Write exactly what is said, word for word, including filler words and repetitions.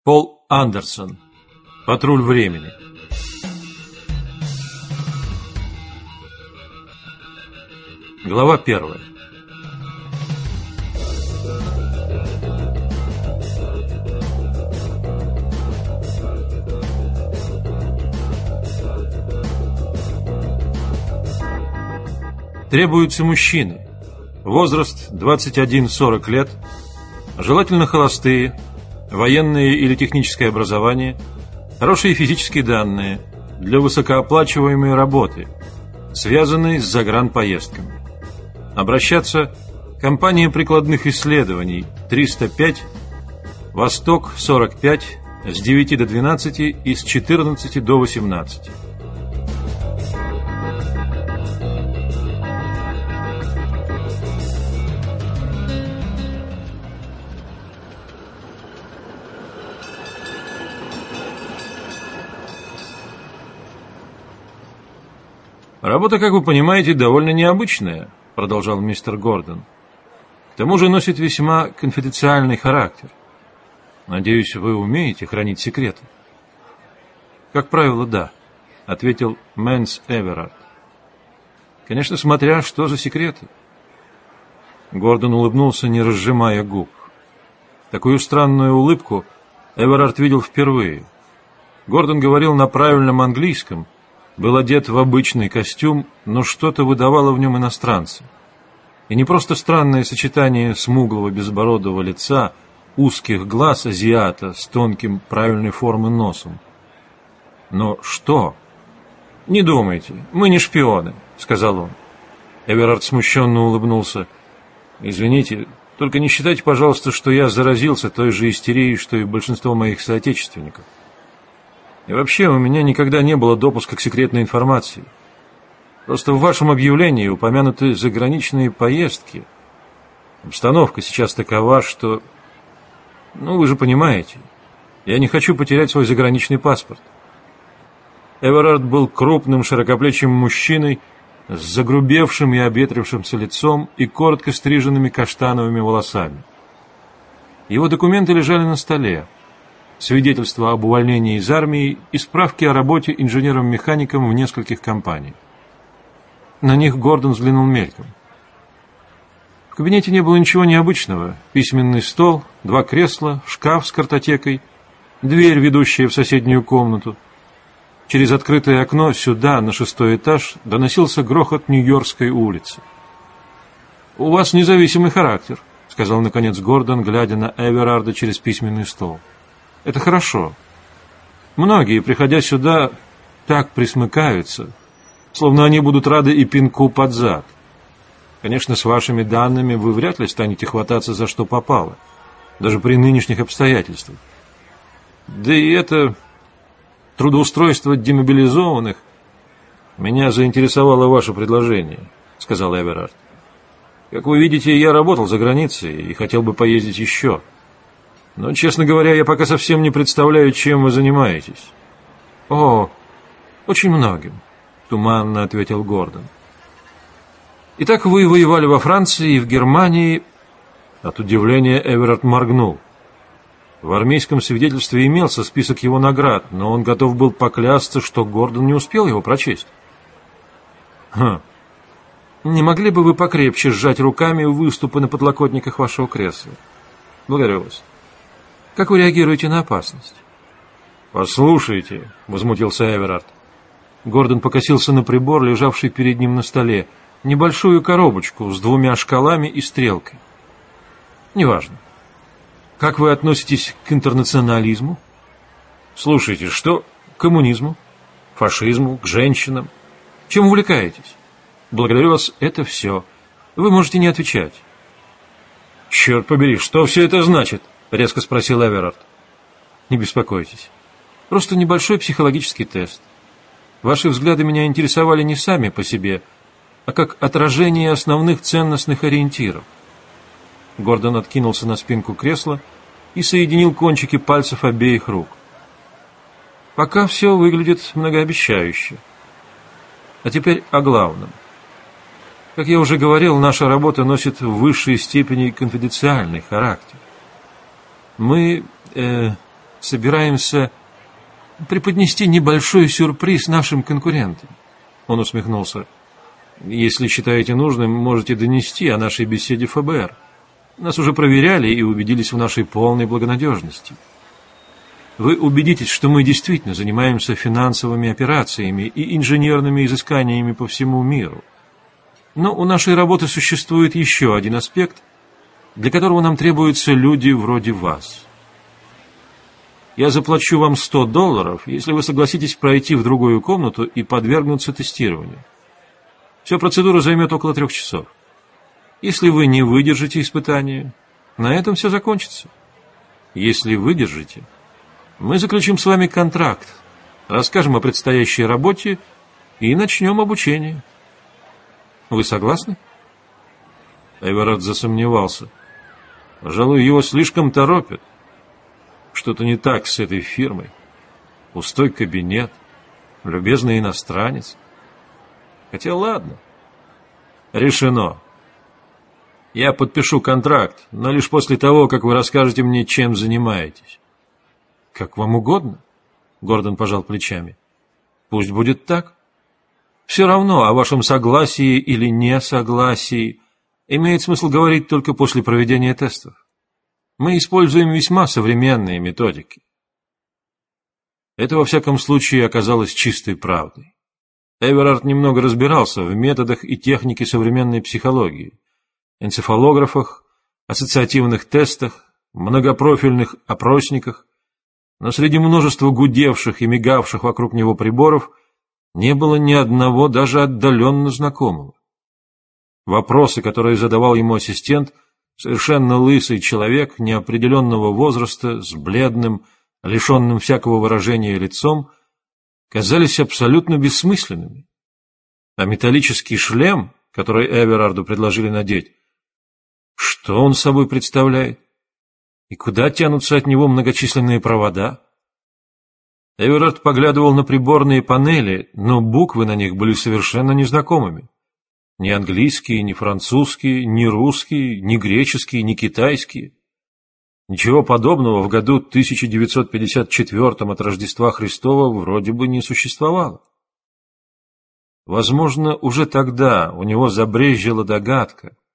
Пол Андерсон. Патруль времени. Глава первая. Требуются мужчины. Возраст двадцать один - сорок лет. Желательно холостые. Военное или техническое образование. Хорошие физические данные. Для высокооплачиваемой работы, связанной с загранпоездками. Обращаться компания прикладных исследований триста пять, Восток сорок пять, с девяти до двенадцати и с четырнадцати до восемнадцати. «Работа, как вы понимаете, довольно необычная», — продолжал мистер Гордон. «К тому же носит весьма конфиденциальный характер. Надеюсь, вы умеете хранить секреты?» «Как правило, да», — ответил Мэнс Эверард. «Конечно, смотря что за секреты». Гордон улыбнулся, не разжимая губ. Такую странную улыбку Эверард видел впервые. Гордон говорил на правильном английском, был одет в обычный костюм, но что-то выдавало в нем иностранца. И не просто странное сочетание смуглого безбородого лица, узких глаз азиата с тонким правильной формы носом. Но что? «Не думайте, мы не шпионы», — сказал он. Эверард смущенно улыбнулся. «Извините, только не считайте, пожалуйста, что я заразился той же истерией, что и большинство моих соотечественников. И вообще, у меня никогда не было допуска к секретной информации. Просто в вашем объявлении упомянуты заграничные поездки. Обстановка сейчас такова, что... Ну, вы же понимаете, я не хочу потерять свой заграничный паспорт». Эверард был крупным, широкоплечим мужчиной с загрубевшим и обветрившимся лицом и коротко стриженными каштановыми волосами. Его документы лежали на столе. Свидетельство об увольнении из армии и справки о работе инженером-механиком в нескольких компаниях. На них Гордон взглянул мельком. В кабинете не было ничего необычного. Письменный стол, два кресла, шкаф с картотекой, дверь, ведущая в соседнюю комнату. Через открытое окно сюда, на шестой этаж, доносился грохот Нью-Йоркской улицы. «У вас независимый характер», — сказал наконец Гордон, глядя на Эверарда через письменный стол. «Это хорошо. Многие, приходя сюда, так присмыкаются, словно они будут рады и пинку под зад. Конечно, с вашими данными вы вряд ли станете хвататься за что попало, даже при нынешних обстоятельствах. Да и это трудоустройство демобилизованных. Меня заинтересовало ваше предложение», — сказал Эверард. «Как вы видите, я работал за границей и хотел бы поездить еще. Но, честно говоря, я пока совсем не представляю, чем вы занимаетесь». «О, очень многим», — туманно ответил Гордон. «Итак, вы воевали во Франции и в Германии...» От удивления Эверард моргнул. В армейском свидетельстве имелся список его наград, но он готов был поклясться, что Гордон не успел его прочесть. «Хм. Не могли бы вы покрепче сжать руками выступы на подлокотниках вашего кресла? Благодарю вас. Как вы реагируете на опасность?» «Послушайте», — возмутился Эверард. Гордон покосился на прибор, лежавший перед ним на столе, небольшую коробочку с двумя шкалами и стрелкой. «Неважно. Как вы относитесь к интернационализму?» «Слушайте, что к коммунизму, фашизму, к женщинам? Чем увлекаетесь?» «Благодарю вас, это все. Вы можете не отвечать». «Черт побери, что все это значит?» — резко спросил Эверард. «Не беспокойтесь. Просто небольшой психологический тест. Ваши взгляды меня интересовали не сами по себе, а как отражение основных ценностных ориентиров». Гордон откинулся на спинку кресла и соединил кончики пальцев обеих рук. «Пока все выглядит многообещающе. А теперь о главном. Как я уже говорил, наша работа носит в высшей степени конфиденциальный характер. Мы э, собираемся преподнести небольшой сюрприз нашим конкурентам. Он усмехнулся. Если считаете нужным, можете донести о нашей беседе эф бэ эр. Нас уже проверяли и убедились в нашей полной благонадежности. Вы убедитесь, что мы действительно занимаемся финансовыми операциями и инженерными изысканиями по всему миру. Но у нашей работы существует еще один аспект, для которого нам требуются люди вроде вас. Я заплачу вам сто долларов, если вы согласитесь пройти в другую комнату и подвергнуться тестированию. Вся процедура займет около трех часов. Если вы не выдержите испытания, на этом все закончится. Если выдержите, мы заключим с вами контракт, расскажем о предстоящей работе и начнем обучение. Вы согласны? Эверард засомневался. Пожалуй, его слишком торопят. Что-то не так с этой фирмой. Пустой кабинет, любезный иностранец. Хотя ладно. Решено. Я подпишу контракт, но лишь после того, как вы расскажете мне, чем занимаетесь. Как вам угодно, Гордон пожал плечами. Пусть будет так. Все равно о вашем согласии или несогласии имеет смысл говорить только после проведения тестов. Мы используем весьма современные методики. Это, во всяком случае, оказалось чистой правдой. Эверард немного разбирался в методах и технике современной психологии, энцефалографах, ассоциативных тестах, многопрофильных опросниках, но среди множества гудевших и мигавших вокруг него приборов не было ни одного даже отдаленно знакомого. Вопросы, которые задавал ему ассистент, совершенно лысый человек неопределенного возраста, с бледным, лишенным всякого выражения лицом, казались абсолютно бессмысленными. А металлический шлем, который Эверарду предложили надеть, что он собой представляет? И куда тянутся от него многочисленные провода? Эверард поглядывал на приборные панели, но буквы на них были совершенно незнакомыми. Ни английские, ни французские, ни русские, ни греческие, ни китайские. Ничего подобного в году тысяча девятьсот пятьдесят четвёртом от Рождества Христова вроде бы не существовало. Возможно, уже тогда у него забрезжила догадка,